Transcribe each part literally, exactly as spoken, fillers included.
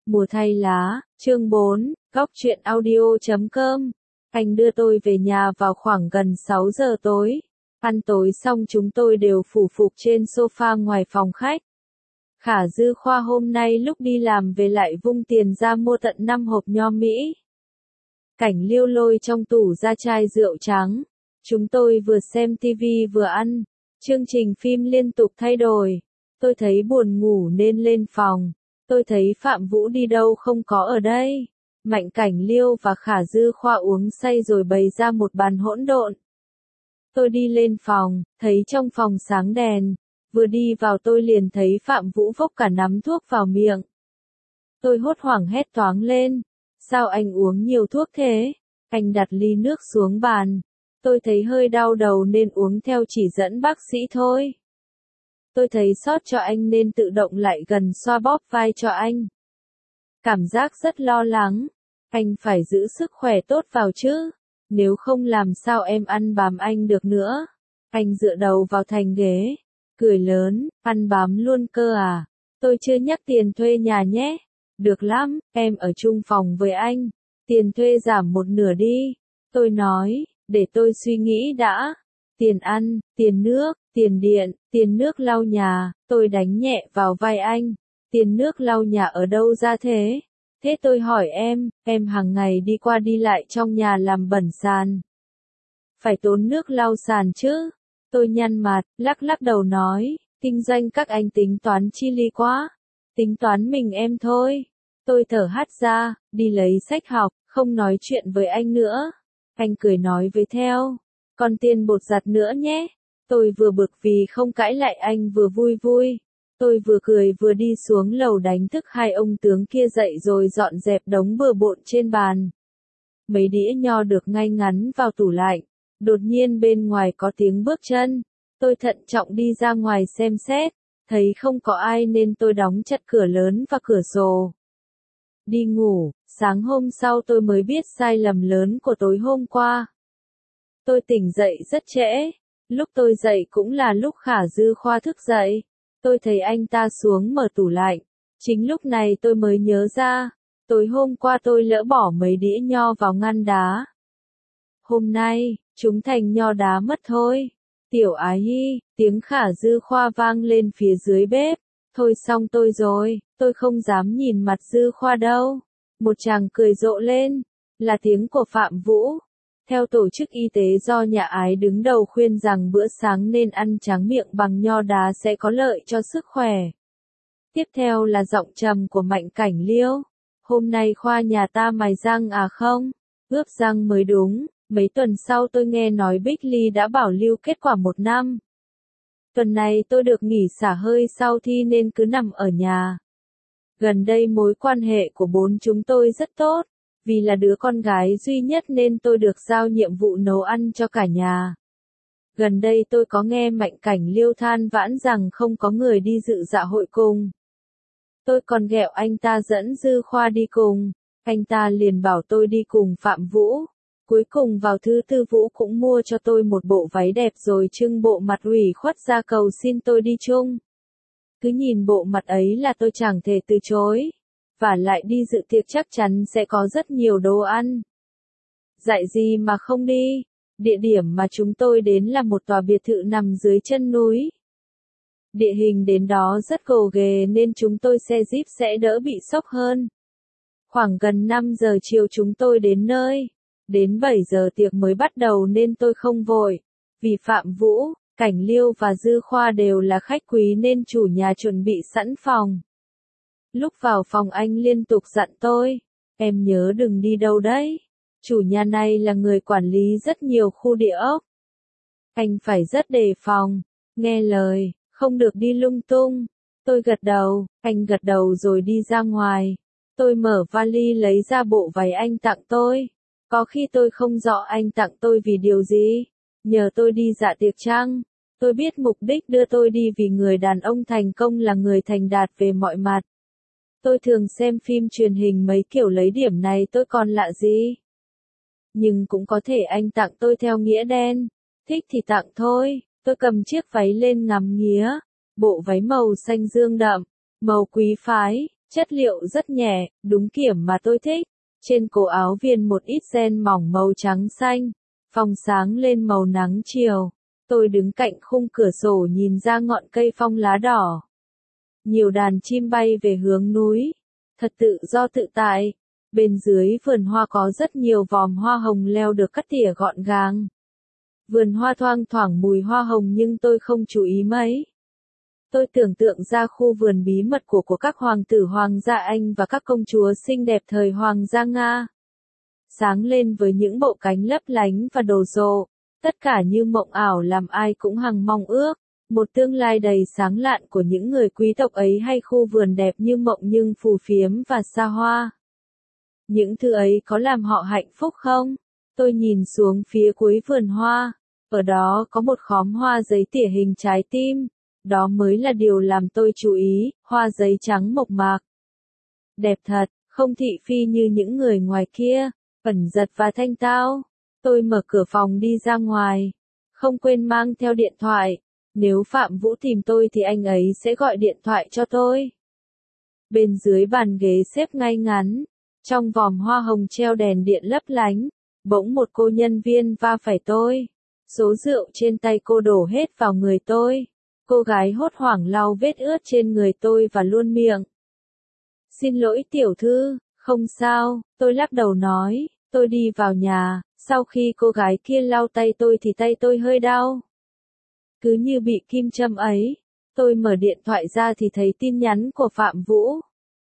Mùa thay lá, chương bốn, góc truyện audio chấm com. Anh đưa tôi về nhà vào khoảng gần sáu giờ tối. Ăn tối xong chúng tôi đều phủ phục trên sofa ngoài phòng khách. Khả Dư Khoa hôm nay lúc đi làm về lại vung tiền ra mua tận năm hộp nho Mỹ. Cảnh Liêu lôi trong tủ ra chai rượu trắng. Chúng tôi vừa xem tivi vừa ăn. Chương trình phim liên tục thay đổi. Tôi thấy buồn ngủ nên lên phòng. Tôi thấy Phạm Vũ đi đâu không có ở đây. Mạnh Cảnh Liêu và Khả Dư Khoa uống say rồi bày ra một bàn hỗn độn. Tôi đi lên phòng, thấy trong phòng sáng đèn. Vừa đi vào tôi liền thấy Phạm Vũ vốc cả nắm thuốc vào miệng. Tôi hốt hoảng hét toáng lên. Sao anh uống nhiều thuốc thế? Anh đặt ly nước xuống bàn. Tôi thấy hơi đau đầu nên uống theo chỉ dẫn bác sĩ thôi. Tôi thấy xót cho anh nên tự động lại gần xoa bóp vai cho anh. Cảm giác rất lo lắng. Anh phải giữ sức khỏe tốt vào chứ. Nếu không làm sao em ăn bám anh được nữa. Anh dựa đầu vào thành ghế. Cười lớn, ăn bám luôn cơ à. Tôi chưa nhắc tiền thuê nhà nhé. Được lắm, em ở chung phòng với anh. Tiền thuê giảm một nửa đi. Tôi nói, để tôi suy nghĩ đã. Tiền ăn, tiền nước, tiền điện, tiền nước lau nhà. Tôi đánh nhẹ vào vai anh. Tiền nước lau nhà ở đâu ra thế? Thế tôi hỏi em, em hàng ngày đi qua đi lại trong nhà làm bẩn sàn. Phải tốn nước lau sàn chứ? Tôi nhăn mặt, lắc lắc đầu nói, kinh doanh các anh tính toán chi li quá. Tính toán mình em thôi. Tôi thở hắt ra, đi lấy sách học, không nói chuyện với anh nữa. Anh cười nói với theo, còn tiền bột giặt nữa nhé. Tôi vừa bực vì không cãi lại anh vừa vui vui. Tôi vừa cười vừa đi xuống lầu đánh thức hai ông tướng kia dậy rồi dọn dẹp đống bừa bộn trên bàn. Mấy đĩa nho được ngay ngắn vào tủ lạnh. Đột nhiên bên ngoài có tiếng bước chân. Tôi thận trọng đi ra ngoài xem xét. Thấy không có ai nên tôi đóng chặt cửa lớn và cửa sổ. Đi ngủ, sáng hôm sau tôi mới biết sai lầm lớn của tối hôm qua. Tôi tỉnh dậy rất trễ. Lúc tôi dậy cũng là lúc Khả Dư Khoa thức dậy. Tôi thấy anh ta xuống mở tủ lạnh. Chính lúc này tôi mới nhớ ra. Tối hôm qua tôi lỡ bỏ mấy đĩa nho vào ngăn đá. Hôm nay, chúng thành nho đá mất thôi. Tiểu Ái Hi, tiếng Khả Dư Khoa vang lên phía dưới bếp. Thôi xong tôi rồi, tôi không dám nhìn mặt Dư Khoa đâu. Một chàng cười rộ lên. Là tiếng của Phạm Vũ. Theo tổ chức y tế do nhà Ái đứng đầu khuyên rằng bữa sáng nên ăn tráng miệng bằng nho đá sẽ có lợi cho sức khỏe. Tiếp theo là giọng trầm của Mạnh Cảnh Liêu. Hôm nay Khoa nhà ta mài răng à không? Ướp răng mới đúng. Mấy tuần sau tôi nghe nói Bích Ly đã bảo lưu kết quả một năm. Tuần này tôi được nghỉ xả hơi sau thi nên cứ nằm ở nhà. Gần đây mối quan hệ của bốn chúng tôi rất tốt. Vì là đứa con gái duy nhất nên tôi được giao nhiệm vụ nấu ăn cho cả nhà. Gần đây tôi có nghe Mạnh Cảnh Liêu than vãn rằng không có người đi dự dạ hội cùng. Tôi còn ghẹo anh ta dẫn Dư Khoa đi cùng. Anh ta liền bảo tôi đi cùng Phạm Vũ. Cuối cùng vào thứ tư Vũ cũng mua cho tôi một bộ váy đẹp rồi trưng bộ mặt ủy khuất ra cầu xin tôi đi chung. Cứ nhìn bộ mặt ấy là tôi chẳng thể từ chối. Và lại đi dự tiệc chắc chắn sẽ có rất nhiều đồ ăn. Dạy gì mà không đi. Địa điểm mà chúng tôi đến là một tòa biệt thự nằm dưới chân núi. Địa hình đến đó rất gồ ghề nên chúng tôi xe jeep sẽ đỡ bị sốc hơn. Khoảng gần năm giờ chiều chúng tôi đến nơi. Đến bảy giờ tiệc mới bắt đầu nên tôi không vội. Vì Phạm Vũ, Cảnh Liêu và Dư Khoa đều là khách quý nên chủ nhà chuẩn bị sẵn phòng. Lúc vào phòng anh liên tục dặn tôi, em nhớ đừng đi đâu đấy. Chủ nhà này là người quản lý rất nhiều khu địa ốc. Anh phải rất đề phòng, nghe lời, không được đi lung tung. Tôi gật đầu, anh gật đầu rồi đi ra ngoài. Tôi mở vali lấy ra bộ váy anh tặng tôi. Có khi tôi không rõ anh tặng tôi vì điều gì. Nhờ tôi đi dạ tiệc chăng? Tôi biết mục đích đưa tôi đi vì người đàn ông thành công là người thành đạt về mọi mặt. Tôi thường xem phim truyền hình mấy kiểu lấy điểm này tôi còn lạ gì. Nhưng cũng có thể anh tặng tôi theo nghĩa đen. Thích thì tặng thôi. Tôi cầm chiếc váy lên ngắm nghía. Bộ váy màu xanh dương đậm, màu quý phái, Chất liệu rất nhẹ, đúng kiểu mà tôi thích. Trên cổ áo viền một ít ren mỏng màu trắng xanh, phong sáng lên màu nắng chiều. Tôi đứng cạnh khung cửa sổ nhìn ra ngọn cây phong lá đỏ. Nhiều đàn chim bay về hướng núi. Thật tự do tự tại. Bên dưới vườn hoa có rất nhiều vòm hoa hồng leo được cắt tỉa gọn gàng. Vườn hoa thoang thoảng mùi hoa hồng nhưng tôi không chú ý mấy. Tôi tưởng tượng ra khu vườn bí mật của của các hoàng tử hoàng gia Anh và các công chúa xinh đẹp thời hoàng gia Nga. Sáng lên với những bộ cánh lấp lánh và đồ sộ, tất cả như mộng ảo làm ai cũng hằng mong ước. Một tương lai đầy sáng lạn của những người quý tộc ấy hay khu vườn đẹp như mộng nhưng phù phiếm và xa hoa. Những thứ ấy có làm họ hạnh phúc không? Tôi nhìn xuống phía cuối vườn hoa. Ở đó có một khóm hoa giấy tỉa hình trái tim. Đó mới là điều làm tôi chú ý, hoa giấy trắng mộc mạc. Đẹp thật, không thị phi như những người ngoài kia, ẩn giật và thanh tao. Tôi mở cửa phòng đi ra ngoài. Không quên mang theo điện thoại. Nếu Phạm Vũ tìm tôi thì anh ấy sẽ gọi điện thoại cho tôi. Bên dưới bàn ghế xếp ngay ngắn. Trong vòm hoa hồng treo đèn điện lấp lánh. Bỗng một cô nhân viên va phải tôi. Số rượu trên tay cô đổ hết vào người tôi. Cô gái hốt hoảng lau vết ướt trên người tôi và luôn miệng. Xin lỗi tiểu thư, không sao, tôi lắc đầu nói, tôi đi vào nhà, sau khi cô gái kia lau tay tôi thì tay tôi hơi đau. Cứ như bị kim châm ấy, tôi mở điện thoại ra thì thấy tin nhắn của Phạm Vũ.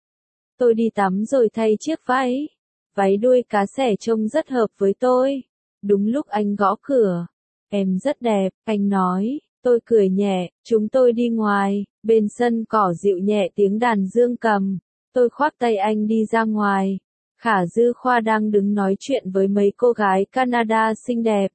Tôi đi tắm rồi thay chiếc váy, váy đuôi cá sẻ trông rất hợp với tôi. Đúng lúc anh gõ cửa, em rất đẹp, anh nói. Tôi cười nhẹ, chúng tôi đi ngoài, bên sân cỏ dịu nhẹ tiếng đàn dương cầm. Tôi khoác tay anh đi ra ngoài. Khả Dư Khoa đang đứng nói chuyện với mấy cô gái Canada xinh đẹp.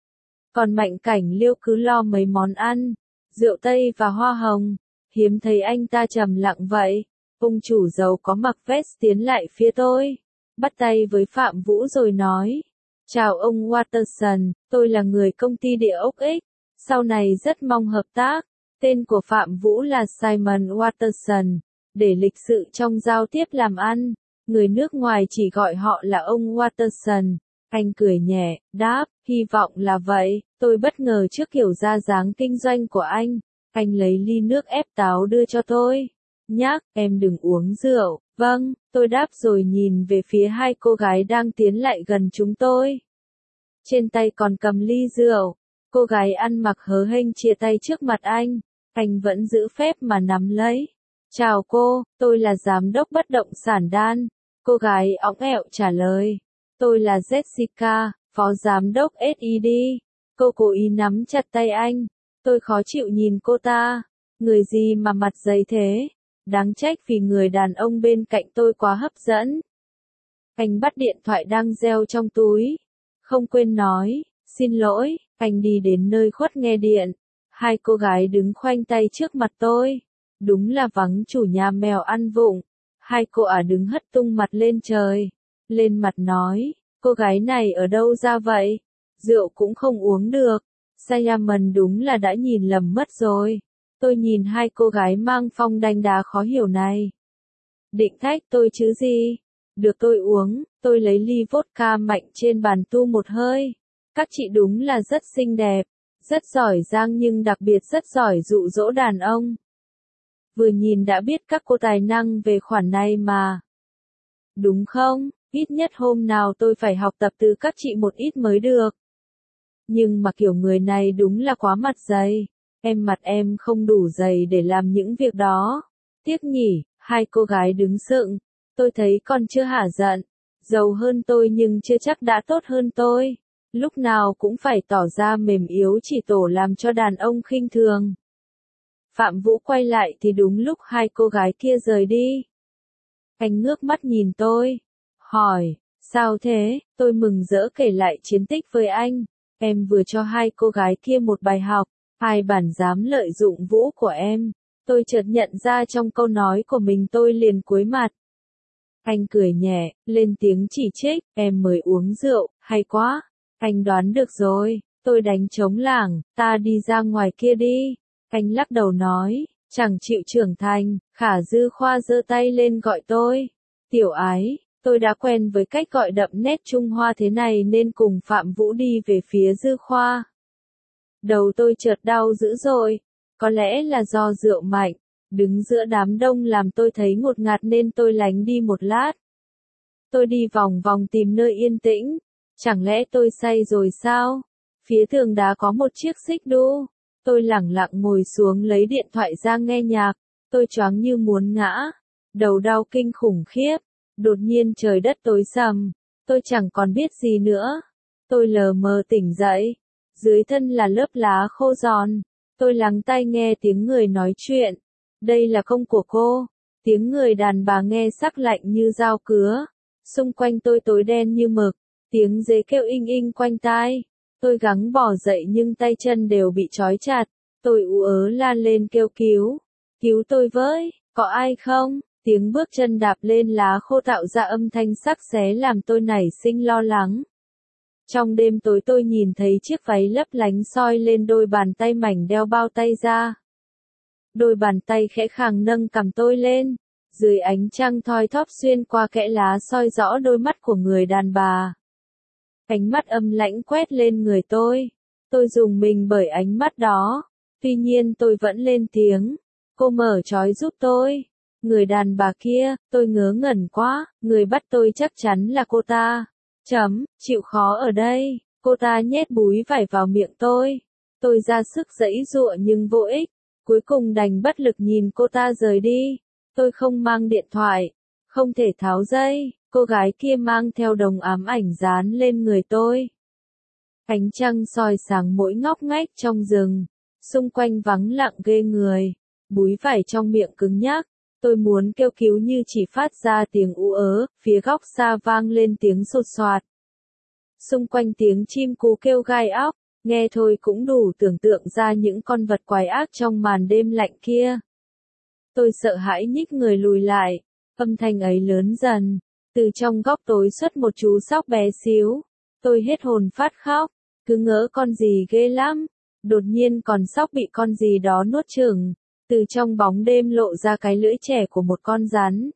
Còn Mạnh Cảnh Liêu cứ lo mấy món ăn, rượu Tây và hoa hồng. Hiếm thấy anh ta trầm lặng vậy. Ông chủ giàu có mặc vest tiến lại phía tôi. Bắt tay với Phạm Vũ rồi nói. Chào ông Watterson, tôi là người công ty địa ốc X. Sau này rất mong hợp tác. Tên của Phạm Vũ là Simon Watterson. Để lịch sự trong giao tiếp làm ăn, người nước ngoài chỉ gọi họ là ông Watterson. Anh cười nhẹ, đáp, hy vọng là vậy. Tôi bất ngờ trước kiểu ra dáng kinh doanh của anh. Anh lấy ly nước ép táo đưa cho tôi. Nhắc, em đừng uống rượu. Vâng, tôi đáp rồi nhìn về phía hai cô gái đang tiến lại gần chúng tôi. Trên tay còn cầm ly rượu. Cô gái ăn mặc hớ hênh chia tay trước mặt anh. Anh vẫn giữ phép mà nắm lấy. Chào cô, tôi là giám đốc bất động sản Dan. Cô gái óng ẹo trả lời. Tôi là Jessica, phó giám đốc ét i đê. Cô cố ý nắm chặt tay anh. Tôi khó chịu nhìn cô ta. Người gì mà mặt dày thế? Đáng trách vì người đàn ông bên cạnh tôi quá hấp dẫn. Anh bắt điện thoại đang reo trong túi. Không quên nói, xin lỗi, anh đi đến nơi khuất nghe điện. Hai cô gái đứng khoanh tay trước mặt tôi. Đúng là vắng chủ nhà mèo ăn vụng. Hai cô ả đứng hất tung mặt lên trời. Lên mặt nói, cô gái này ở đâu ra vậy? Rượu cũng không uống được. Simon đúng là đã nhìn lầm mất rồi. Tôi nhìn hai cô gái mang phong đanh đá khó hiểu này. Định thách tôi chứ gì? Được tôi uống, tôi lấy ly vodka mạnh trên bàn tu một hơi. Các chị đúng là rất xinh đẹp, rất giỏi giang nhưng đặc biệt rất giỏi dụ dỗ đàn ông. Vừa nhìn đã biết các cô tài năng về khoản này mà. Đúng không? Ít nhất hôm nào tôi phải học tập từ các chị một ít mới được. Nhưng mà kiểu người này đúng là quá mặt dày. Em mặt em không đủ dày để làm những việc đó. Tiếc nhỉ, hai cô gái đứng sững. Tôi thấy con chưa hả giận. Giàu hơn tôi nhưng chưa chắc đã tốt hơn tôi. Lúc nào cũng phải tỏ ra mềm yếu chỉ tổ làm cho đàn ông khinh thường. Phạm Vũ quay lại thì đúng lúc hai cô gái kia rời đi. Anh ngước mắt nhìn tôi. Hỏi, sao thế? Tôi mừng rỡ kể lại chiến tích với anh. Em vừa cho hai cô gái kia một bài học. Ai bản dám lợi dụng Vũ của em. Tôi chợt nhận ra trong câu nói của mình tôi liền cúi mặt. Anh cười nhẹ, lên tiếng chỉ trích, em mới uống rượu, hay quá. Anh đoán được rồi, tôi đánh trống lảng, ta đi ra ngoài kia đi. Anh lắc đầu nói, chẳng chịu trưởng thành. Khả Dư Khoa giơ tay lên gọi tôi. Tiểu Ái, tôi đã quen với cách gọi đậm nét Trung Hoa thế này nên cùng Phạm Vũ đi về phía Dư Khoa. Đầu tôi chợt đau dữ dội, có lẽ là do rượu mạnh, đứng giữa đám đông làm tôi thấy ngột ngạt nên tôi lánh đi một lát. Tôi đi vòng vòng tìm nơi yên tĩnh, chẳng lẽ tôi say rồi sao? Phía tường đá có một chiếc xích đu, tôi lẳng lặng ngồi xuống lấy điện thoại ra nghe nhạc, tôi choáng như muốn ngã, đầu đau kinh khủng khiếp, đột nhiên trời đất tối sầm, tôi chẳng còn biết gì nữa, tôi lờ mờ tỉnh dậy, dưới thân là lớp lá khô giòn, tôi lắng tai nghe tiếng người nói chuyện, đây là công của cô, tiếng người đàn bà nghe sắc lạnh như dao cứa, xung quanh tôi tối đen như mực, tiếng dế kêu inh inh quanh tai. Tôi gắng bò dậy nhưng tay chân đều bị trói chặt, tôi ú ớ la lên kêu cứu, cứu tôi với, có ai không? Tiếng bước chân đạp lên lá khô tạo ra âm thanh sắc xé làm tôi nảy sinh lo lắng. Trong đêm tối tôi nhìn thấy chiếc váy lấp lánh soi lên đôi bàn tay mảnh đeo bao tay ra. Đôi bàn tay khẽ khàng nâng cằm tôi lên, dưới ánh trăng thoi thóp xuyên qua kẽ lá soi rõ đôi mắt của người đàn bà. Ánh mắt âm lãnh quét lên người tôi. Tôi rùng mình bởi ánh mắt đó. Tuy nhiên tôi vẫn lên tiếng. Cô mở trói giúp tôi. Người đàn bà kia, tôi ngớ ngẩn quá. Người bắt tôi chắc chắn là cô ta. Chấm, chịu khó ở đây. Cô ta nhét búi vải vào miệng tôi. Tôi ra sức giãy giụa nhưng vô ích. Cuối cùng đành bất lực nhìn cô ta rời đi. Tôi không mang điện thoại. Không thể tháo dây. Cô gái kia mang theo đồng ám ảnh dán lên người tôi. Ánh trăng soi sáng mỗi ngóc ngách trong rừng. Xung quanh vắng lặng ghê người. Búi vải trong miệng cứng nhắc. Tôi muốn kêu cứu như chỉ phát ra tiếng ú ớ. Phía góc xa vang lên tiếng sột soạt. Xung quanh tiếng chim cú kêu gai óc. Nghe thôi cũng đủ tưởng tượng ra những con vật quái ác trong màn đêm lạnh kia. Tôi sợ hãi nhích người lùi lại. Âm thanh ấy lớn dần. Từ trong góc tối xuất một chú sóc bé xíu. Tôi hết hồn phát khóc. Cứ ngỡ con gì ghê lắm. Đột nhiên con sóc bị con gì đó nuốt chửng. Từ trong bóng đêm lộ ra cái lưỡi trẻ của một con rắn.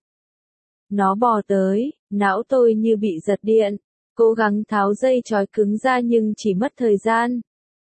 Nó bò tới, não tôi như bị giật điện. Cố gắng tháo dây trói cứng ra nhưng chỉ mất thời gian.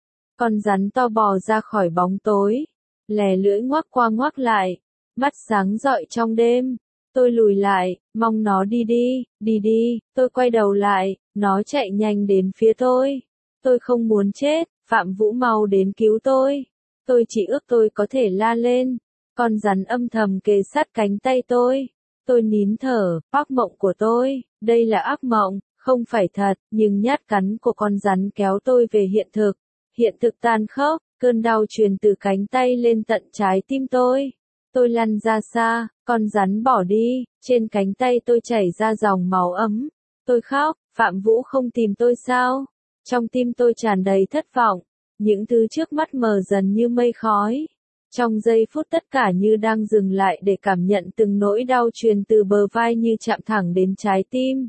Con rắn to bò ra khỏi bóng tối. Lè lưỡi ngoác qua ngoác lại. Mắt sáng rọi trong đêm. Tôi lùi lại, mong nó đi đi, đi đi, tôi quay đầu lại, nó chạy nhanh đến phía tôi. Tôi không muốn chết, Phạm Vũ mau đến cứu tôi. Tôi chỉ ước tôi có thể la lên. Con rắn âm thầm kề sát cánh tay tôi. Tôi nín thở, ác mộng của tôi, đây là ác mộng, không phải thật, nhưng nhát cắn của con rắn kéo tôi về hiện thực. Hiện thực tàn khốc, cơn đau truyền từ cánh tay lên tận trái tim tôi. Tôi lăn ra xa, con rắn bỏ đi, trên cánh tay tôi chảy ra dòng máu ấm. Tôi khóc, Phạm Vũ không tìm tôi sao? Trong tim tôi tràn đầy thất vọng, những thứ trước mắt mờ dần như mây khói. Trong giây phút tất cả như đang dừng lại để cảm nhận từng nỗi đau truyền từ bờ vai như chạm thẳng đến trái tim.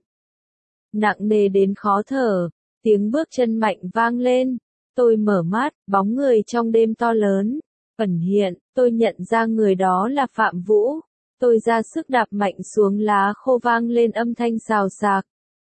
Nặng nề đến khó thở, tiếng bước chân mạnh vang lên. Tôi mở mắt, bóng người trong đêm to lớn. Ẩn hiện, tôi nhận ra người đó là Phạm Vũ. Tôi ra sức đạp mạnh xuống lá khô vang lên âm thanh xào xạc.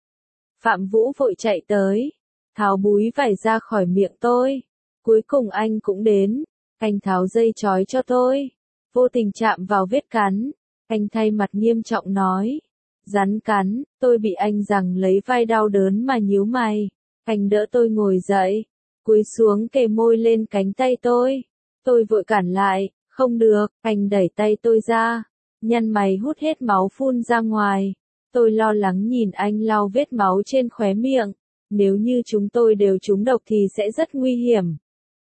Phạm Vũ vội chạy tới, tháo búi vải ra khỏi miệng tôi. Cuối cùng anh cũng đến, anh tháo dây trói cho tôi. Vô tình chạm vào vết cắn, anh thay mặt nghiêm trọng nói. Rắn cắn, tôi bị anh giằng lấy vai đau đớn mà nhíu mày. Anh đỡ tôi ngồi dậy, cúi xuống kề môi lên cánh tay tôi. Tôi vội cản lại, không được, anh đẩy tay tôi ra, nhăn mày hút hết máu phun ra ngoài. Tôi lo lắng nhìn anh lau vết máu trên khóe miệng, nếu như chúng tôi đều trúng độc thì sẽ rất nguy hiểm.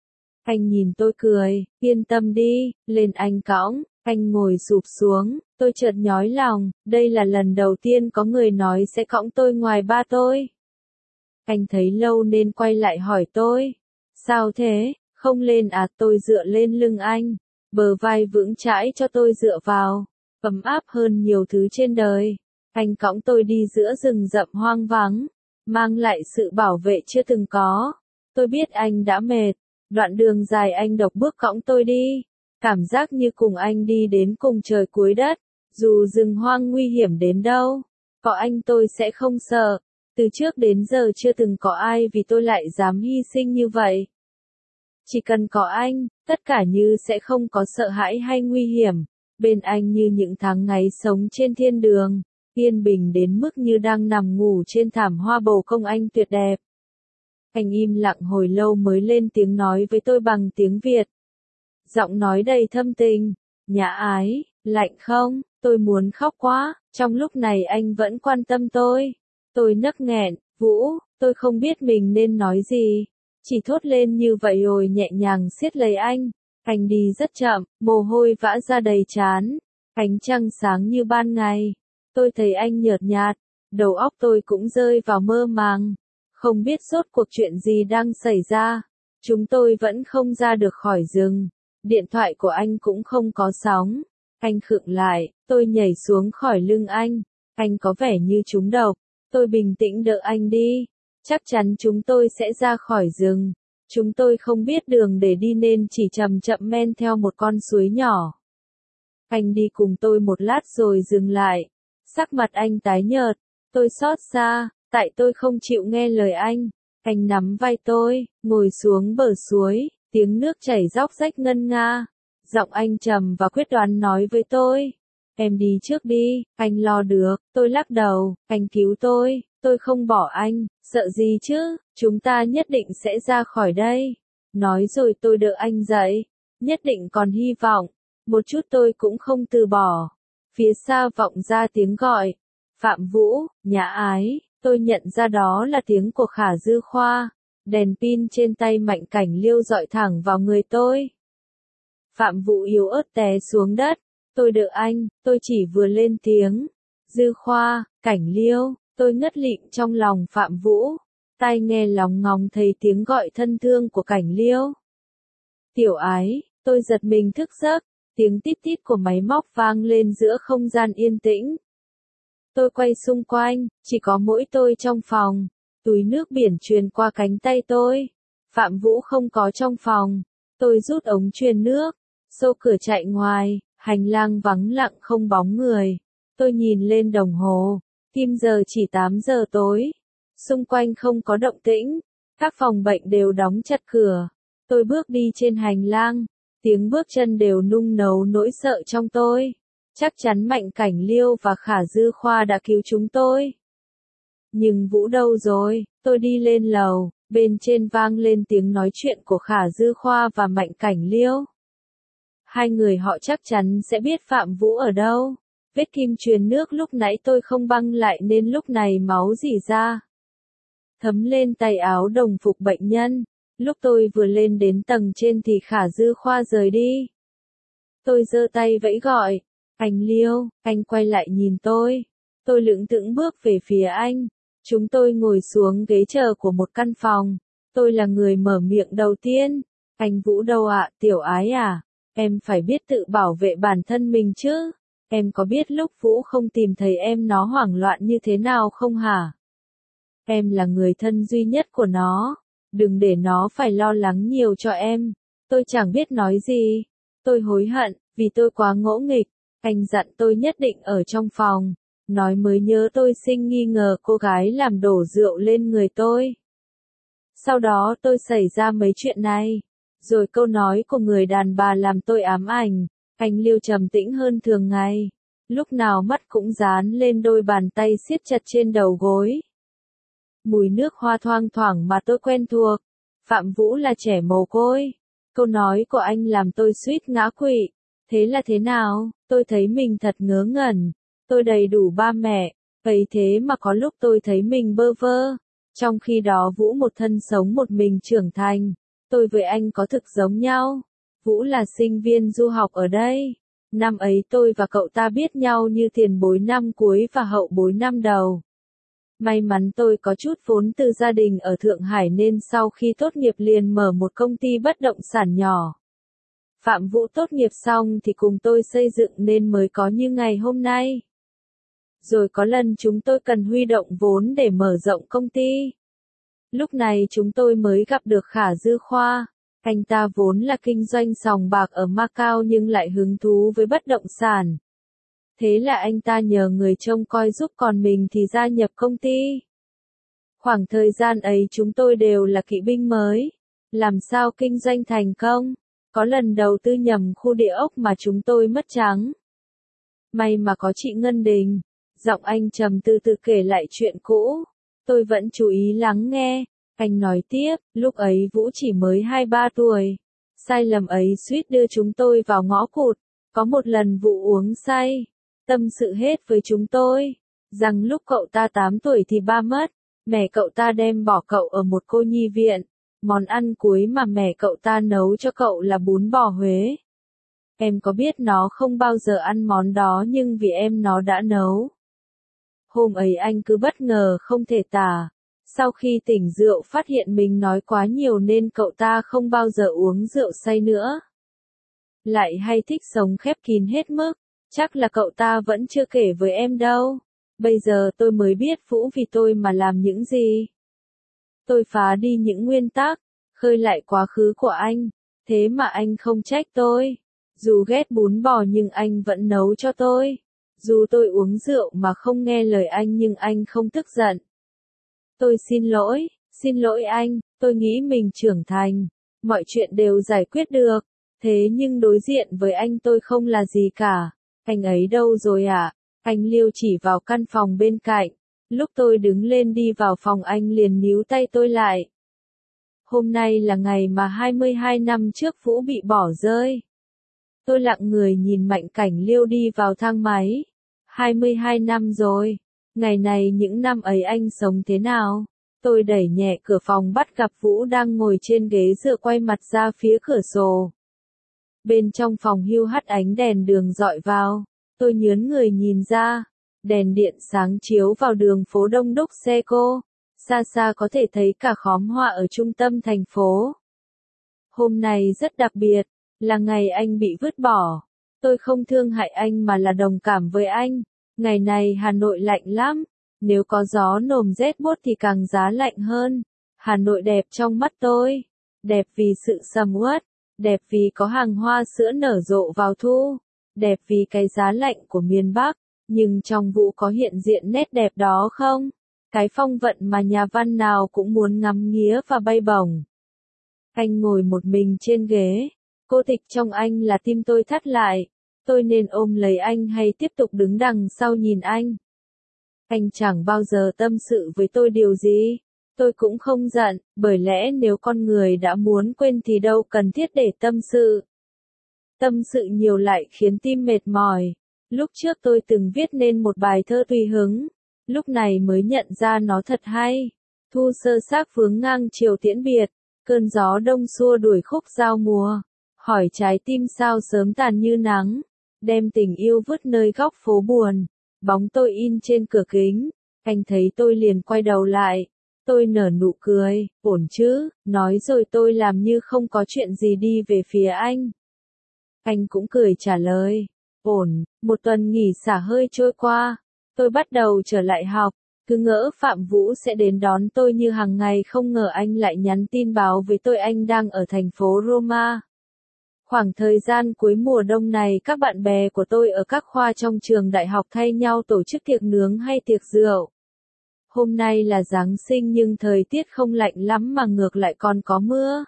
Anh nhìn tôi cười, yên tâm đi, lên anh cõng, anh ngồi sụp xuống, tôi chợt nhói lòng, đây là lần đầu tiên có người nói sẽ cõng tôi ngoài ba tôi. Anh thấy lâu nên quay lại hỏi tôi, sao thế? Không lên à? Tôi dựa lên lưng anh, bờ vai vững chãi cho tôi dựa vào, ấm áp hơn nhiều thứ trên đời. Anh cõng tôi đi giữa rừng rậm hoang vắng, mang lại sự bảo vệ chưa từng có. Tôi biết anh đã mệt, đoạn đường dài anh độc bước cõng tôi đi. Cảm giác như cùng anh đi đến cùng trời cuối đất, dù rừng hoang nguy hiểm đến đâu, có anh tôi sẽ không sợ. Từ trước đến giờ chưa từng có ai vì tôi lại dám hy sinh như vậy. Chỉ cần có anh, tất cả như sẽ không có sợ hãi hay nguy hiểm. Bên anh như những tháng ngày sống trên thiên đường, yên bình đến mức như đang nằm ngủ trên thảm hoa bồ công anh tuyệt đẹp. Anh im lặng hồi lâu mới lên tiếng nói với tôi bằng tiếng Việt. Giọng nói đầy thâm tình, nhã ái, lạnh không, tôi muốn khóc quá, trong lúc này anh vẫn quan tâm tôi. Tôi nấc nghẹn, Vũ, tôi không biết mình nên nói gì. Chỉ thốt lên như vậy rồi nhẹ nhàng siết lấy anh. Anh đi rất chậm, mồ hôi vã ra đầy trán. Ánh trăng sáng như ban ngày. Tôi thấy anh nhợt nhạt, đầu óc tôi cũng rơi vào mơ màng. Không biết rốt cuộc chuyện gì đang xảy ra. Chúng tôi vẫn không ra được khỏi rừng. Điện thoại của anh cũng không có sóng. Anh khựng lại, tôi nhảy xuống khỏi lưng anh. Anh có vẻ như trúng độc. Tôi bình tĩnh đỡ anh đi. Chắc chắn chúng tôi sẽ ra khỏi rừng. Chúng tôi không biết đường để đi nên chỉ chậm chậm men theo một con suối nhỏ. Anh đi cùng tôi một lát rồi dừng lại. Sắc mặt anh tái nhợt. Tôi xót xa, tại tôi không chịu nghe lời anh. Anh nắm vai tôi, ngồi xuống bờ suối, tiếng nước chảy róc rách ngân nga. Giọng anh trầm và quyết đoán nói với tôi. Em đi trước đi, anh lo được. Tôi lắc đầu, anh cứu tôi, tôi không bỏ anh, sợ gì chứ, chúng ta nhất định sẽ ra khỏi đây. Nói rồi tôi đỡ anh dậy, nhất định còn hy vọng, một chút tôi cũng không từ bỏ. Phía xa vọng ra tiếng gọi, Phạm Vũ, nhã ái, tôi nhận ra đó là tiếng của Khả Dư Khoa, đèn pin trên tay Mạnh Cảnh Liêu dọi thẳng vào người tôi. Phạm Vũ yếu ớt té xuống đất. Tôi đỡ anh, tôi chỉ vừa lên tiếng. Dư Khoa, Cảnh Liêu, tôi ngất lịm trong lòng Phạm Vũ. Tai nghe lóng ngóng thấy tiếng gọi thân thương của Cảnh Liêu. Tiểu ái, tôi giật mình thức giấc, tiếng tít tít của máy móc vang lên giữa không gian yên tĩnh. Tôi quay xung quanh, chỉ có mỗi tôi trong phòng. Túi nước biển truyền qua cánh tay tôi. Phạm Vũ không có trong phòng. Tôi rút ống truyền nước, xô cửa chạy ngoài. Hành lang vắng lặng không bóng người. Tôi nhìn lên đồng hồ. Kim giờ chỉ tám giờ tối. Xung quanh không có động tĩnh. Các phòng bệnh đều đóng chặt cửa. Tôi bước đi trên hành lang. Tiếng bước chân đều nung nấu nỗi sợ trong tôi. Chắc chắn Mạnh Cảnh Liêu và Khả Dư Khoa đã cứu chúng tôi. Nhưng Vũ đâu rồi? Tôi đi lên lầu. Bên trên vang lên tiếng nói chuyện của Khả Dư Khoa và Mạnh Cảnh Liêu. Hai người họ chắc chắn sẽ biết Phạm Vũ ở đâu. Vết kim truyền nước lúc nãy tôi không băng lại nên lúc này máu rỉ ra. Thấm lên tay áo đồng phục bệnh nhân. Lúc tôi vừa lên đến tầng trên thì Khả Dư Khoa rời đi. Tôi giơ tay vẫy gọi. Anh Liêu, anh quay lại nhìn tôi. Tôi lững thững bước về phía anh. Chúng tôi ngồi xuống ghế chờ của một căn phòng. Tôi là người mở miệng đầu tiên. Anh Vũ đâu ạ, tiểu ái à? Em phải biết tự bảo vệ bản thân mình chứ. Em có biết lúc Vũ không tìm thấy em nó hoảng loạn như thế nào không hả? Em là người thân duy nhất của nó. Đừng để nó phải lo lắng nhiều cho em. Tôi chẳng biết nói gì. Tôi hối hận, vì tôi quá ngỗ nghịch. Anh dặn tôi nhất định ở trong phòng. Nói mới nhớ tôi sinh nghi ngờ cô gái làm đổ rượu lên người tôi. Sau đó tôi xảy ra mấy chuyện này. Rồi câu nói của người đàn bà làm tôi ám ảnh. Anh Liêu trầm tĩnh hơn thường ngày. Lúc nào mắt cũng dán lên đôi bàn tay siết chặt trên đầu gối. Mùi nước hoa thoang thoảng mà tôi quen thuộc. Phạm Vũ là trẻ mồ côi. Câu nói của anh làm tôi suýt ngã quỵ. Thế là thế nào? Tôi thấy mình thật ngớ ngẩn. Tôi đầy đủ ba mẹ. Vậy thế mà có lúc tôi thấy mình bơ vơ. Trong khi đó Vũ một thân sống một mình trưởng thành. Tôi với anh có thực giống nhau. Vũ là sinh viên du học ở đây. Năm ấy tôi và cậu ta biết nhau như tiền bối năm cuối và hậu bối năm đầu. May mắn tôi có chút vốn từ gia đình ở Thượng Hải nên sau khi tốt nghiệp liền mở một công ty bất động sản nhỏ. Phạm Vũ tốt nghiệp xong thì cùng tôi xây dựng nên mới có như ngày hôm nay. Rồi có lần chúng tôi cần huy động vốn để mở rộng công ty. Lúc này chúng tôi mới gặp được Khả Dư Khoa. Anh ta vốn là kinh doanh sòng bạc ở Macau nhưng lại hứng thú với bất động sản. Thế là anh ta nhờ người trông coi giúp, còn mình thì gia nhập công ty. Khoảng thời gian ấy chúng tôi đều là kỵ binh mới. Làm sao kinh doanh thành công? Có lần đầu tư nhầm khu địa ốc mà chúng tôi mất trắng. May mà có chị Ngân Đình. Giọng anh trầm tư tự kể lại chuyện cũ. Tôi vẫn chú ý lắng nghe. Anh nói tiếp, lúc ấy Vũ chỉ mới hai ba tuổi. Sai lầm ấy suýt đưa chúng tôi vào ngõ cụt. Có một lần Vũ uống say, tâm sự hết với chúng tôi, rằng lúc cậu ta tám tuổi thì ba mất. Mẹ cậu ta đem bỏ cậu ở một cô nhi viện. Món ăn cuối mà mẹ cậu ta nấu cho cậu là bún bò Huế. Em có biết nó không bao giờ ăn món đó nhưng vì em nó đã nấu. Hôm ấy anh cứ bất ngờ không thể tả. Sau khi tỉnh rượu phát hiện mình nói quá nhiều nên cậu ta không bao giờ uống rượu say nữa. Lại hay thích sống khép kín hết mức. Chắc là cậu ta vẫn chưa kể với em đâu. Bây giờ tôi mới biết Vũ vì tôi mà làm những gì. Tôi phá đi những nguyên tắc, khơi lại quá khứ của anh. Thế mà anh không trách tôi. Dù ghét bún bò nhưng anh vẫn nấu cho tôi. Dù tôi uống rượu mà không nghe lời anh nhưng anh không tức giận. Tôi xin lỗi, xin lỗi anh, tôi nghĩ mình trưởng thành. Mọi chuyện đều giải quyết được. Thế nhưng đối diện với anh tôi không là gì cả. Anh ấy đâu rồi ạ? À? Anh Liêu chỉ vào căn phòng bên cạnh. Lúc tôi đứng lên đi vào phòng anh liền níu tay tôi lại. Hôm nay là ngày mà hai mươi hai năm trước Vũ bị bỏ rơi. Tôi lặng người nhìn Mạnh Cảnh Liêu đi vào thang máy. hai mươi hai năm rồi. Ngày này những năm ấy anh sống thế nào? Tôi đẩy nhẹ cửa phòng bắt gặp Vũ đang ngồi trên ghế dựa quay mặt ra phía cửa sổ. Bên trong phòng hiu hắt ánh đèn đường dọi vào. Tôi nhớn người nhìn ra. Đèn điện sáng chiếu vào đường phố đông đúc xe cộ. Xa xa có thể thấy cả khóm hoa ở trung tâm thành phố. Hôm nay rất đặc biệt, là ngày anh bị vứt bỏ. Tôi không thương hại anh mà là đồng cảm với anh. Ngày này Hà Nội lạnh lắm. Nếu có gió nồm rét buốt thì càng giá lạnh hơn. Hà Nội đẹp trong mắt tôi. Đẹp vì sự sầm uất. Đẹp vì có hàng hoa sữa nở rộ vào thu. Đẹp vì cái giá lạnh của miền Bắc. Nhưng trong Vũ có hiện diện nét đẹp đó không? Cái phong vận mà nhà văn nào cũng muốn ngắm nghía và bay bổng. Anh ngồi một mình trên ghế. Cô tịch trong anh là tim tôi thắt lại. Tôi nên ôm lấy anh hay tiếp tục đứng đằng sau nhìn anh? Anh chẳng bao giờ tâm sự với tôi điều gì. Tôi cũng không giận, bởi lẽ nếu con người đã muốn quên thì đâu cần thiết để tâm sự. Tâm sự nhiều lại khiến tim mệt mỏi. Lúc trước tôi từng viết nên một bài thơ tùy hứng. Lúc này mới nhận ra nó thật hay. Thu sơ xác vướng ngang chiều tiễn biệt. Cơn gió đông xua đuổi khúc giao mùa. Hỏi trái tim sao sớm tàn như nắng. Đem tình yêu vứt nơi góc phố buồn. Bóng tôi in trên cửa kính. Anh thấy tôi liền quay đầu lại. Tôi nở nụ cười, ổn chứ, nói rồi tôi làm như không có chuyện gì đi về phía anh. Anh cũng cười trả lời. Ổn, một tuần nghỉ xả hơi trôi qua. Tôi bắt đầu trở lại học. Cứ ngỡ Phạm Vũ sẽ đến đón tôi như hàng ngày, không ngờ anh lại nhắn tin báo với tôi anh đang ở thành phố Roma. Khoảng thời gian cuối mùa đông này các bạn bè của tôi ở các khoa trong trường đại học thay nhau tổ chức tiệc nướng hay tiệc rượu. Hôm nay là Giáng sinh nhưng thời tiết không lạnh lắm mà ngược lại còn có mưa.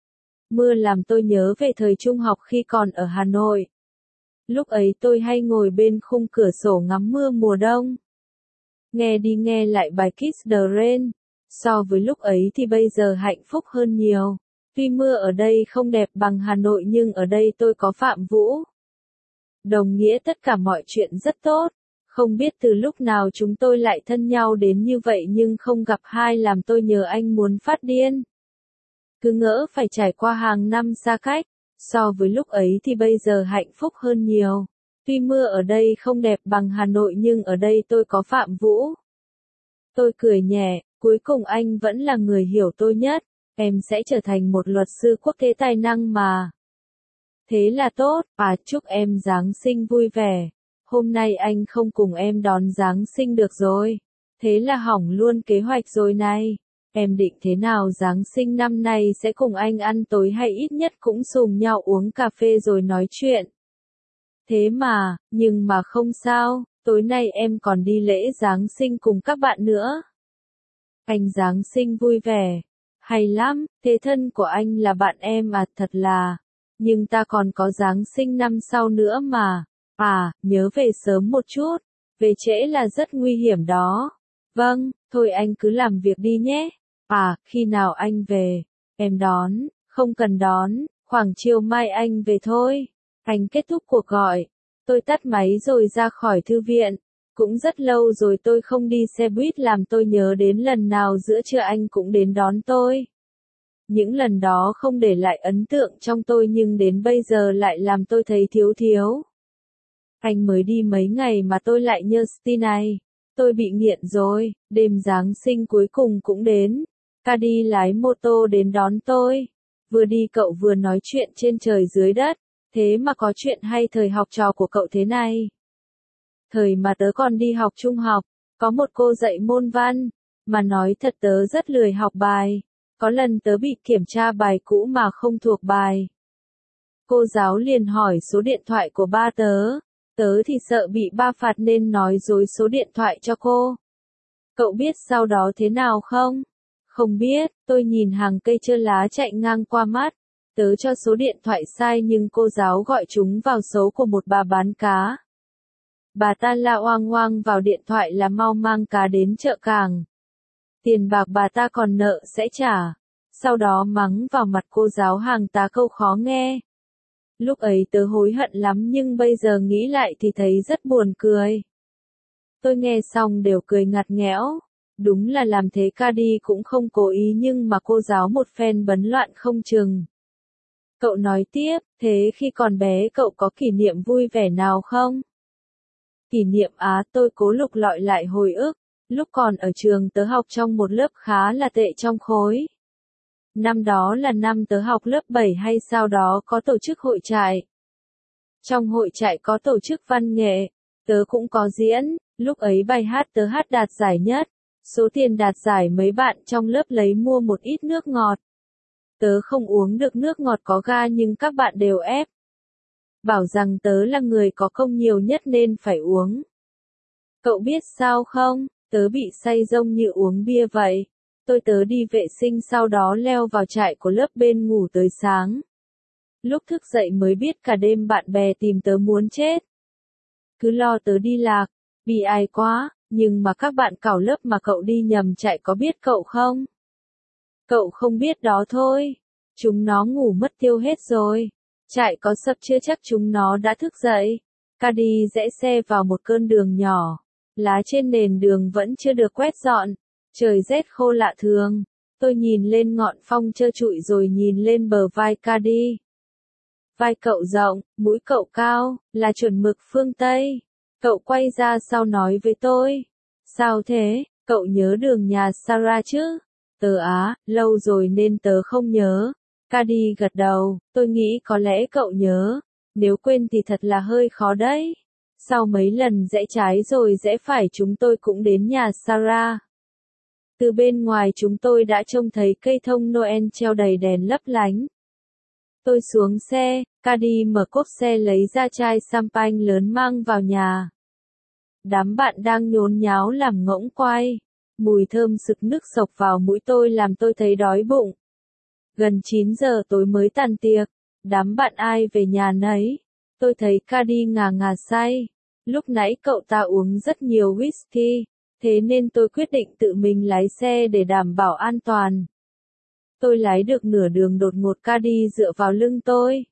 Mưa làm tôi nhớ về thời trung học khi còn ở Hà Nội. Lúc ấy tôi hay ngồi bên khung cửa sổ ngắm mưa mùa đông. Nghe đi nghe lại bài Kiss the Rain. So với lúc ấy thì bây giờ hạnh phúc hơn nhiều. Tuy mưa ở đây không đẹp bằng Hà Nội nhưng ở đây tôi có Phạm Vũ. Đồng nghĩa tất cả mọi chuyện rất tốt. Không biết từ lúc nào chúng tôi lại thân nhau đến như vậy nhưng không gặp hai làm tôi nhớ anh muốn phát điên. Cứ ngỡ phải trải qua hàng năm xa cách. So với lúc ấy thì bây giờ hạnh phúc hơn nhiều. Tuy mưa ở đây không đẹp bằng Hà Nội nhưng ở đây tôi có Phạm Vũ. Tôi cười nhẹ, cuối cùng anh vẫn là người hiểu tôi nhất. Em sẽ trở thành một luật sư quốc tế tài năng mà. Thế là tốt, à chúc em Giáng sinh vui vẻ. Hôm nay anh không cùng em đón Giáng sinh được rồi. Thế là hỏng luôn kế hoạch rồi này. Em định thế nào Giáng sinh năm nay sẽ cùng anh ăn tối hay ít nhất cũng sum nhau uống cà phê rồi nói chuyện. Thế mà, nhưng mà không sao, tối nay em còn đi lễ Giáng sinh cùng các bạn nữa. Anh Giáng sinh vui vẻ. Hay lắm, thế thân của anh là bạn em à, thật là. Nhưng ta còn có Giáng sinh năm sau nữa mà. À, nhớ về sớm một chút. Về trễ là rất nguy hiểm đó. Vâng, thôi anh cứ làm việc đi nhé. À, khi nào anh về? Em đón, không cần đón, khoảng chiều mai anh về thôi. Anh kết thúc cuộc gọi. Tôi tắt máy rồi ra khỏi thư viện. Cũng rất lâu rồi tôi không đi xe buýt làm tôi nhớ đến lần nào giữa trưa anh cũng đến đón tôi. Những lần đó không để lại ấn tượng trong tôi nhưng đến bây giờ lại làm tôi thấy thiếu thiếu. Anh mới đi mấy ngày mà tôi lại nhớ Steve này. Tôi bị nghiện rồi, đêm Giáng sinh cuối cùng cũng đến. Caddy lái mô tô đến đón tôi. Vừa đi cậu vừa nói chuyện trên trời dưới đất. Thế mà có chuyện hay thời học trò của cậu thế này. Thời mà tớ còn đi học trung học, có một cô dạy môn văn, mà nói thật tớ rất lười học bài. Có lần tớ bị kiểm tra bài cũ mà không thuộc bài. Cô giáo liền hỏi số điện thoại của ba tớ. Tớ thì sợ bị ba phạt nên nói dối số điện thoại cho cô. Cậu biết sau đó thế nào không? Không biết, tôi nhìn hàng cây trơ lá chạy ngang qua mắt. Tớ cho số điện thoại sai nhưng cô giáo gọi chúng vào số của một bà bán cá. Bà ta la oang oang vào điện thoại là mau mang cá đến chợ Cảng. Tiền bạc bà ta còn nợ sẽ trả. Sau đó mắng vào mặt cô giáo hàng tá câu khó nghe. Lúc ấy tớ hối hận lắm nhưng bây giờ nghĩ lại thì thấy rất buồn cười. Tôi nghe xong đều cười ngặt nghẽo. Đúng là làm thế Caddy cũng không cố ý nhưng mà cô giáo một phen bấn loạn không chừng. Cậu nói tiếp, thế khi còn bé cậu có kỷ niệm vui vẻ nào không? Kỷ niệm á, tôi cố lục lọi lại hồi ức. Lúc còn ở trường tớ học trong một lớp khá là tệ trong khối. Năm đó là năm tớ học lớp bảy hay sau đó có tổ chức hội trại. Trong hội trại có tổ chức văn nghệ, tớ cũng có diễn, lúc ấy bài hát tớ hát đạt giải nhất. Số tiền đạt giải mấy bạn trong lớp lấy mua một ít nước ngọt. Tớ không uống được nước ngọt có ga nhưng các bạn đều ép. Bảo rằng tớ là người có công nhiều nhất nên phải uống. Cậu biết sao không, tớ bị say rông như uống bia vậy. Tôi tớ đi vệ sinh sau đó leo vào trại của lớp bên ngủ tới sáng. Lúc thức dậy mới biết cả đêm bạn bè tìm tớ muốn chết. Cứ lo tớ đi lạc, bi ai quá, nhưng mà các bạn cảo lớp mà cậu đi nhầm trại có biết cậu không? Cậu không biết đó thôi. Chúng nó ngủ mất tiêu hết rồi. Trại có sập chưa chắc chúng nó đã thức dậy. Caddy rẽ xe vào một con đường nhỏ. Lá trên nền đường vẫn chưa được quét dọn. Trời rét khô lạ thường. Tôi nhìn lên ngọn phong trơ trụi rồi nhìn lên bờ vai Caddy. Vai cậu rộng, mũi cậu cao, là chuẩn mực phương Tây. Cậu quay ra sau nói với tôi. Sao thế, cậu nhớ đường nhà Sarah chứ? Tớ á, lâu rồi nên tớ không nhớ. Caddy gật đầu, tôi nghĩ có lẽ cậu nhớ. Nếu quên thì thật là hơi khó đấy. Sau mấy lần rẽ trái rồi rẽ phải chúng tôi cũng đến nhà Sarah. Từ bên ngoài chúng tôi đã trông thấy cây thông Noel treo đầy đèn lấp lánh. Tôi xuống xe, Caddy mở cốp xe lấy ra chai champagne lớn mang vào nhà. Đám bạn đang nhốn nháo làm ngỗng quay. Mùi thơm sực nức sộc vào mũi tôi làm tôi thấy đói bụng. Gần chín giờ tối mới tàn tiệc. Đám bạn ai về nhà nấy. Tôi thấy Caddy ngà ngà say. Lúc nãy cậu ta uống rất nhiều whisky. Thế nên tôi quyết định tự mình lái xe để đảm bảo an toàn. Tôi lái được nửa đường đột ngột Caddy dựa vào lưng tôi.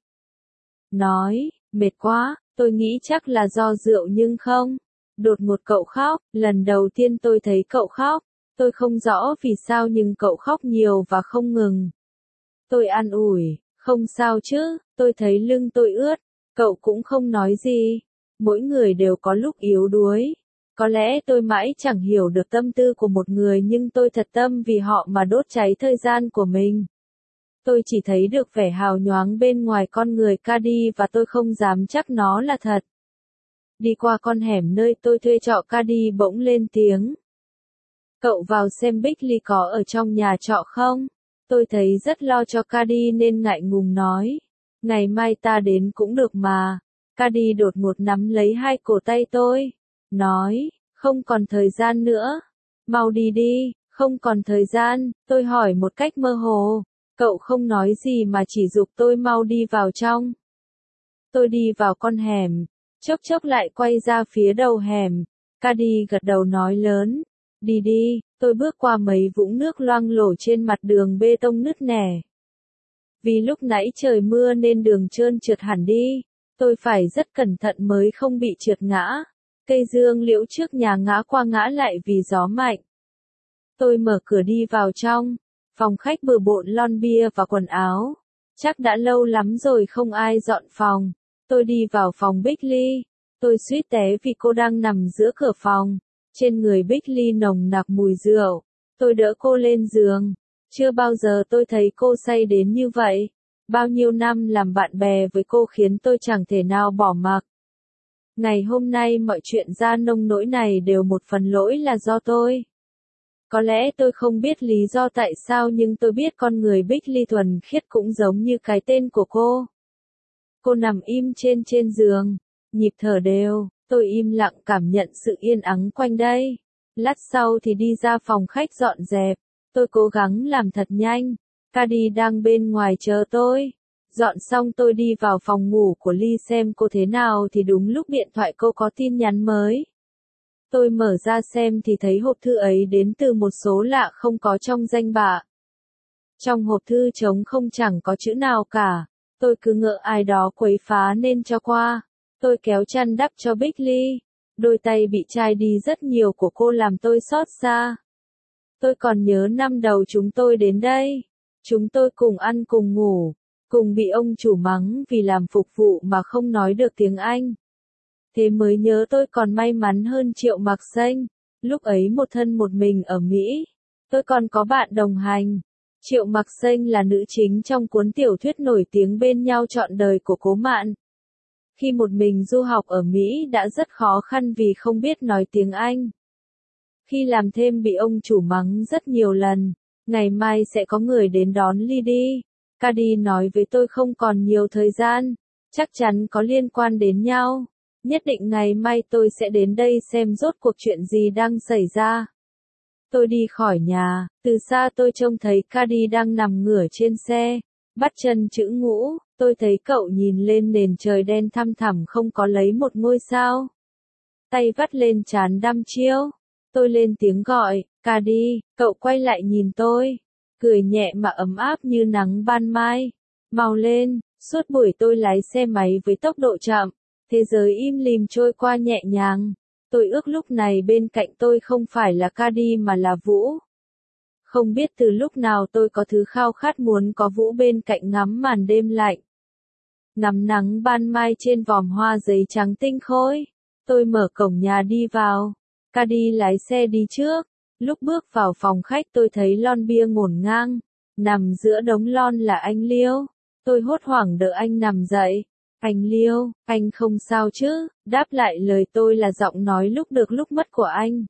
Nói, mệt quá, tôi nghĩ chắc là do rượu nhưng không. Đột ngột cậu khóc, lần đầu tiên tôi thấy cậu khóc. Tôi không rõ vì sao nhưng cậu khóc nhiều và không ngừng. Tôi an ủi, không sao chứ, tôi thấy lưng tôi ướt. Cậu cũng không nói gì. Mỗi người đều có lúc yếu đuối. Có lẽ tôi mãi chẳng hiểu được tâm tư của một người nhưng tôi thật tâm vì họ mà đốt cháy thời gian của mình. Tôi chỉ thấy được vẻ hào nhoáng bên ngoài con người Caddy và tôi không dám chắc nó là thật. Đi qua con hẻm nơi tôi thuê trọ Caddy bỗng lên tiếng. Cậu vào xem Bích có ở trong nhà trọ không? Tôi thấy rất lo cho Cady nên ngại ngùng nói. Ngày mai ta đến cũng được mà. Cady đột ngột nắm lấy hai cổ tay tôi. Nói, không còn thời gian nữa. Mau đi đi, không còn thời gian. Tôi hỏi một cách mơ hồ. Cậu không nói gì mà chỉ giục tôi mau đi vào trong. Tôi đi vào con hẻm. Chốc chốc lại quay ra phía đầu hẻm. Cady gật đầu nói lớn. Đi đi, tôi bước qua mấy vũng nước loang lổ trên mặt đường bê tông nứt nẻ. Vì lúc nãy trời mưa nên đường trơn trượt hẳn đi. Tôi phải rất cẩn thận mới không bị trượt ngã. Cây dương liễu trước nhà ngã qua ngã lại vì gió mạnh. Tôi mở cửa đi vào trong. Phòng khách bừa bộn lon bia và quần áo. Chắc đã lâu lắm rồi không ai dọn phòng. Tôi đi vào phòng Bích. Tôi suýt té vì cô đang nằm giữa cửa phòng. Trên người Bích nồng nặc mùi rượu. Tôi đỡ cô lên giường. Chưa bao giờ tôi thấy cô say đến như vậy. Bao nhiêu năm làm bạn bè với cô khiến tôi chẳng thể nào bỏ mặc. Ngày hôm nay mọi chuyện ra nông nỗi này đều một phần lỗi là do tôi. Có lẽ tôi không biết lý do tại sao nhưng tôi biết con người Bích thuần khiết cũng giống như cái tên của cô. Cô nằm im trên trên giường, nhịp thở đều, tôi im lặng cảm nhận sự yên ắng quanh đây. Lát sau thì đi ra phòng khách dọn dẹp, tôi cố gắng làm thật nhanh. Cady đang bên ngoài chờ tôi. Dọn xong tôi đi vào phòng ngủ của Ly xem cô thế nào thì đúng lúc điện thoại cô có tin nhắn mới. Tôi mở ra xem thì thấy hộp thư ấy đến từ một số lạ không có trong danh bạ. Trong hộp thư trống không chẳng có chữ nào cả. Tôi cứ ngỡ ai đó quấy phá nên cho qua. Tôi kéo chăn đắp cho Bích. Đôi tay bị chai đi rất nhiều của cô làm tôi xót xa. Tôi còn nhớ năm đầu chúng tôi đến đây. Chúng tôi cùng ăn cùng ngủ, cùng bị ông chủ mắng vì làm phục vụ mà không nói được tiếng Anh. Thế mới nhớ tôi còn may mắn hơn Triệu Mặc Xanh. Lúc ấy một thân một mình ở Mỹ. Tôi còn có bạn đồng hành. Triệu Mặc Xanh là nữ chính trong cuốn tiểu thuyết nổi tiếng Bên nhau trọn đời của Cố Mạn. Khi một mình du học ở Mỹ đã rất khó khăn vì không biết nói tiếng Anh. Khi làm thêm bị ông chủ mắng rất nhiều lần. Ngày mai sẽ có người đến đón Ly đi. Cady nói với tôi không còn nhiều thời gian. Chắc chắn có liên quan đến nhau. Nhất định ngày mai tôi sẽ đến đây xem rốt cuộc chuyện gì đang xảy ra. Tôi đi khỏi nhà, từ xa tôi trông thấy Cady đang nằm ngửa trên xe, bắt chân chữ ngũ, tôi thấy cậu nhìn lên nền trời đen thăm thẳm không có lấy một ngôi sao. Tay vắt lên trán đăm chiêu. Tôi lên tiếng gọi, Cady, cậu quay lại nhìn tôi, cười nhẹ mà ấm áp như nắng ban mai. Mau lên, suốt buổi tôi lái xe máy với tốc độ chậm, thế giới im lìm trôi qua nhẹ nhàng. Tôi ước lúc này bên cạnh tôi không phải là Cady mà là Vũ. Không biết từ lúc nào tôi có thứ khao khát muốn có Vũ bên cạnh ngắm màn đêm lạnh. Ngắm nắng ban mai trên vòm hoa giấy trắng tinh khôi. Tôi mở cổng nhà đi vào. Cady lái xe đi trước. Lúc bước vào phòng khách tôi thấy lon bia ngổn ngang. Nằm giữa đống lon là anh Liêu. Tôi hốt hoảng đỡ anh nằm dậy. Anh Liêu, anh không sao chứ? Đáp lại lời tôi là giọng nói lúc được lúc mất của anh.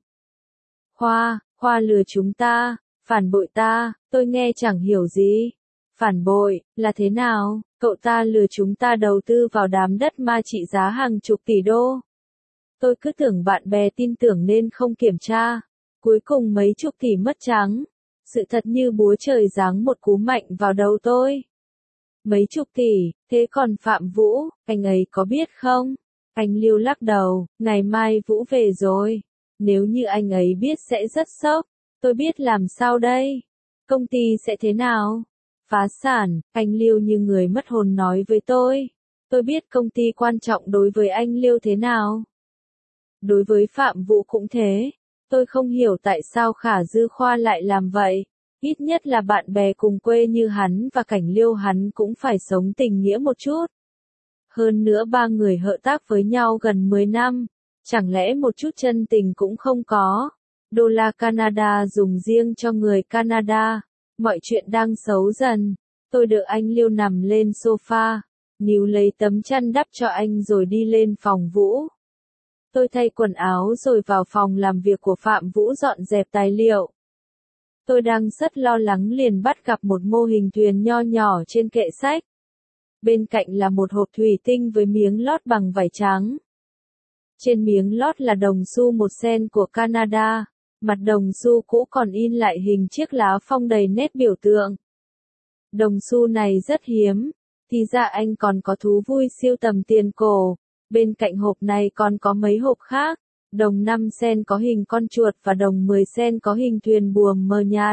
Khoa, Khoa lừa chúng ta, phản bội ta, tôi nghe chẳng hiểu gì. Phản bội, là thế nào? Cậu ta lừa chúng ta đầu tư vào đám đất ma trị giá hàng chục tỷ đô. Tôi cứ tưởng bạn bè tin tưởng nên không kiểm tra. Cuối cùng mấy chục tỷ mất trắng. Sự thật như búa trời giáng một cú mạnh vào đầu tôi. Mấy chục tỷ, thế còn Phạm Vũ, anh ấy có biết không? Anh Liêu lắc đầu, ngày mai Vũ về rồi. Nếu như anh ấy biết sẽ rất sốc. Tôi biết làm sao đây? Công ty sẽ thế nào? Phá sản, anh Liêu như người mất hồn nói với tôi. Tôi biết công ty quan trọng đối với anh Liêu thế nào. Đối với Phạm Vũ cũng thế. Tôi không hiểu tại sao Khả Dư Khoa lại làm vậy. Ít nhất là bạn bè cùng quê như hắn và Cảnh Liêu hắn cũng phải sống tình nghĩa một chút. Hơn nữa ba người hợp tác với nhau gần mười năm. Chẳng lẽ một chút chân tình cũng không có. Đô la Canada dùng riêng cho người Canada. Mọi chuyện đang xấu dần. Tôi đỡ anh Liêu nằm lên sofa. Níu lấy tấm chăn đắp cho anh rồi đi lên phòng Vũ. Tôi thay quần áo rồi vào phòng làm việc của Phạm Vũ dọn dẹp tài liệu. Tôi đang rất lo lắng liền bắt gặp một mô hình thuyền nho nhỏ trên kệ sách. Bên cạnh là một hộp thủy tinh với miếng lót bằng vải trắng. Trên miếng lót là đồng xu một sen của Canada, mặt đồng xu cũ còn in lại hình chiếc lá phong đầy nét biểu tượng. Đồng xu này rất hiếm, thì ra anh còn có thú vui sưu tầm tiền cổ. Bên cạnh hộp này còn có mấy hộp khác, đồng năm sen có hình con chuột và đồng mười sen có hình thuyền buồm mờ nhạt.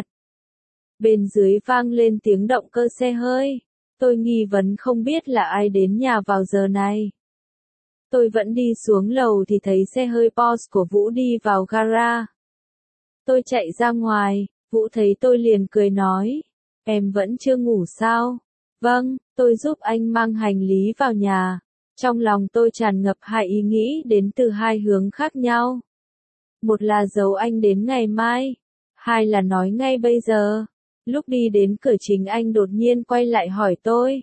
Bên dưới vang lên tiếng động cơ xe hơi. Tôi nghi vấn không biết là ai đến nhà vào giờ này. Tôi vẫn đi xuống lầu thì thấy xe hơi Porsche của Vũ đi vào gara. Tôi chạy ra ngoài, Vũ thấy tôi liền cười nói, em vẫn chưa ngủ sao? Vâng, tôi giúp anh mang hành lý vào nhà. Trong lòng tôi tràn ngập hai ý nghĩ đến từ hai hướng khác nhau. Một là giấu anh đến ngày mai, hai là nói ngay bây giờ. Lúc đi đến cửa chính anh đột nhiên quay lại hỏi tôi.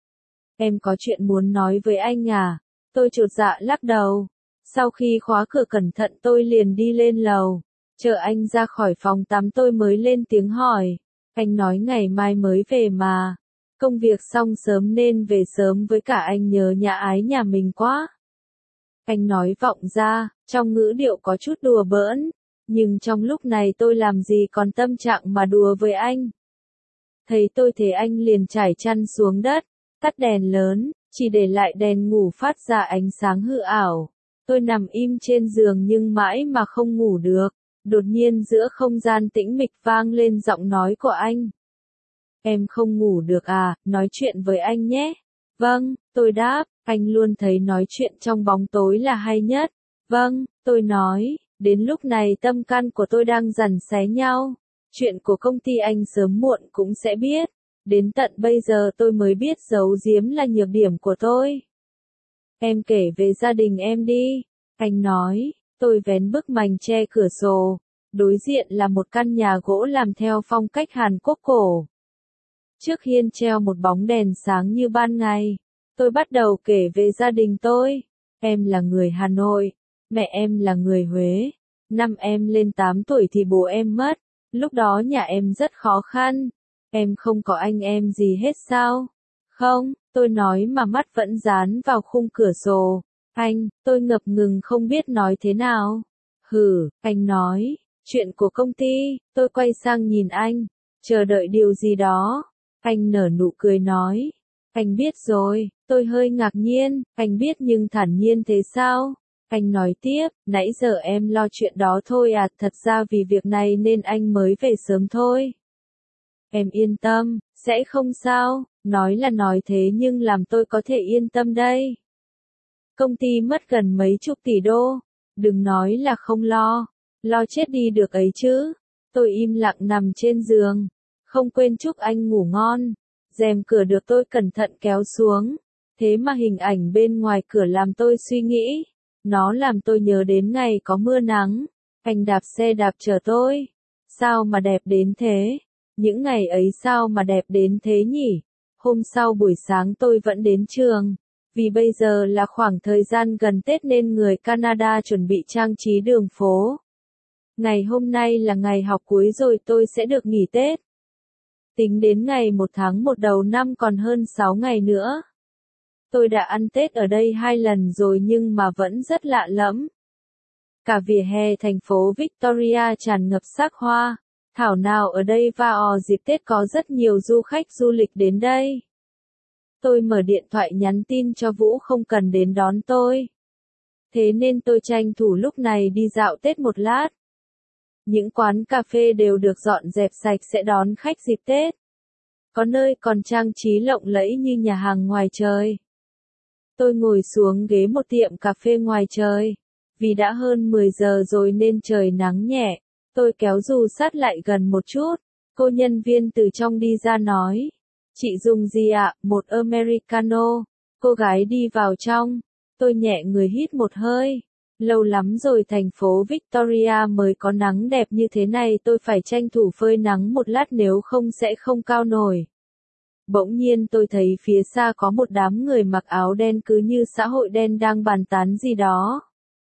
Em có chuyện muốn nói với anh à? Tôi chột dạ lắc đầu. Sau khi khóa cửa cẩn thận tôi liền đi lên lầu. Chờ anh ra khỏi phòng tắm tôi mới lên tiếng hỏi. Anh nói ngày mai mới về mà. Công việc xong sớm nên về sớm với cả anh nhớ nhà ái nhà mình quá. Anh nói vọng ra, trong ngữ điệu có chút đùa bỡn. Nhưng trong lúc này tôi làm gì còn tâm trạng mà đùa với anh. Thấy tôi thế anh liền trải chăn xuống đất, tắt đèn lớn, chỉ để lại đèn ngủ phát ra ánh sáng hư ảo. Tôi nằm im trên giường nhưng mãi mà không ngủ được. Đột nhiên giữa không gian tĩnh mịch vang lên giọng nói của anh. Em không ngủ được à, nói chuyện với anh nhé. Vâng, tôi đáp, anh luôn thấy nói chuyện trong bóng tối là hay nhất. Vâng, tôi nói, đến lúc này tâm can của tôi đang giằng xé nhau. Chuyện của công ty anh sớm muộn cũng sẽ biết. Đến tận bây giờ tôi mới biết giấu giếm là nhược điểm của tôi. Em kể về gia đình em đi. Anh nói, tôi vén bức mành che cửa sổ. Đối diện là một căn nhà gỗ làm theo phong cách Hàn Quốc cổ. Trước hiên treo một bóng đèn sáng như ban ngày. Tôi bắt đầu kể về gia đình tôi. Em là người Hà Nội. Mẹ em là người Huế. Năm em lên tám tuổi thì bố em mất. Lúc đó nhà em rất khó khăn. Em không có anh em gì hết sao? Không, tôi nói mà mắt vẫn dán vào khung cửa sổ. Anh, tôi ngập ngừng không biết nói thế nào. Hừ, anh nói, chuyện của công ty, tôi quay sang nhìn anh, chờ đợi điều gì đó. Anh nở nụ cười nói, anh biết rồi, tôi hơi ngạc nhiên, anh biết nhưng thản nhiên thế sao? Anh nói tiếp, nãy giờ em lo chuyện đó thôi à, thật ra vì việc này nên anh mới về sớm thôi. Em yên tâm, sẽ không sao, nói là nói thế nhưng làm tôi có thể yên tâm đây. Công ty mất gần mấy chục tỷ đô, đừng nói là không lo, lo chết đi được ấy chứ. Tôi im lặng nằm trên giường, không quên chúc anh ngủ ngon. Rèm cửa được tôi cẩn thận kéo xuống, thế mà hình ảnh bên ngoài cửa làm tôi suy nghĩ. Nó làm tôi nhớ đến ngày có mưa nắng, anh đạp xe đạp chở tôi. Sao mà đẹp đến thế? Những ngày ấy sao mà đẹp đến thế nhỉ? Hôm sau buổi sáng tôi vẫn đến trường. Vì bây giờ là khoảng thời gian gần Tết nên người Canada chuẩn bị trang trí đường phố. Ngày hôm nay là ngày học cuối rồi tôi sẽ được nghỉ Tết. Tính đến ngày một tháng một đầu năm còn hơn sáu ngày nữa. Tôi đã ăn Tết ở đây hai lần rồi nhưng mà vẫn rất lạ lẫm. Cả vỉa hè thành phố Victoria tràn ngập sắc hoa. Thảo nào ở đây vào dịp Tết có rất nhiều du khách du lịch đến đây. Tôi mở điện thoại nhắn tin cho Vũ không cần đến đón tôi. Thế nên tôi tranh thủ lúc này đi dạo Tết một lát. Những quán cà phê đều được dọn dẹp sạch sẽ đón khách dịp Tết. Có nơi còn trang trí lộng lẫy như nhà hàng ngoài trời. Tôi ngồi xuống ghế một tiệm cà phê ngoài trời. Vì đã hơn mười giờ rồi nên trời nắng nhẹ. Tôi kéo dù sát lại gần một chút. Cô nhân viên từ trong đi ra nói. Chị dùng gì ạ? Một Americano. Cô gái đi vào trong. Tôi nhẹ người hít một hơi. Lâu lắm rồi thành phố Victoria mới có nắng đẹp như thế này, tôi phải tranh thủ phơi nắng một lát nếu không sẽ không cao nổi. Bỗng nhiên tôi thấy phía xa có một đám người mặc áo đen cứ như xã hội đen đang bàn tán gì đó.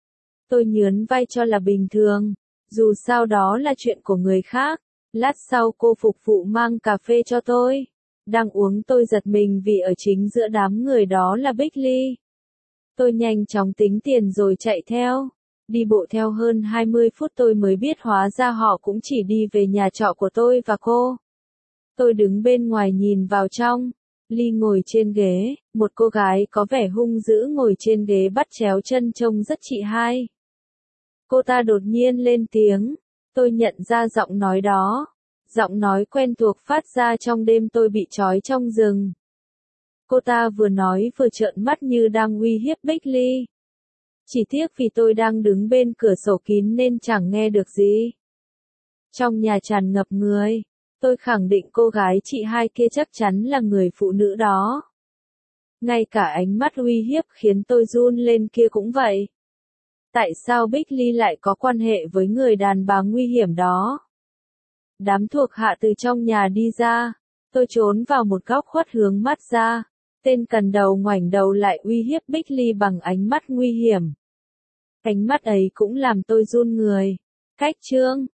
Tôi nhớn vai cho là bình thường, dù sao đó là chuyện của người khác. Lát sau cô phục vụ mang cà phê cho tôi. Đang uống tôi giật mình vì ở chính giữa đám người đó là Bích-ly. Tôi nhanh chóng tính tiền rồi chạy theo. Đi bộ theo hơn hai mươi phút tôi mới biết hóa ra họ cũng chỉ đi về nhà trọ của tôi và cô. Tôi đứng bên ngoài nhìn vào trong. Ly ngồi trên ghế, một cô gái có vẻ hung dữ ngồi trên ghế bắt chéo chân trông rất chị hai. Cô ta đột nhiên lên tiếng. Tôi nhận ra giọng nói đó. Giọng nói quen thuộc phát ra trong đêm tôi bị trói trong rừng. Cô ta vừa nói vừa trợn mắt như đang uy hiếp Bích-ly. Chỉ tiếc vì tôi đang đứng bên cửa sổ kín nên chẳng nghe được gì. Trong nhà tràn ngập người. Tôi khẳng định cô gái chị hai kia chắc chắn là người phụ nữ đó. Ngay cả ánh mắt uy hiếp khiến tôi run lên kia cũng vậy. Tại sao Bích-ly lại có quan hệ với người đàn bà nguy hiểm đó? Đám thuộc hạ từ trong nhà đi ra. Tôi trốn vào một góc khuất hướng mắt ra. Tên cằn đầu ngoảnh đầu lại uy hiếp Bích-ly bằng ánh mắt nguy hiểm. Ánh mắt ấy cũng làm tôi run người. Cách chương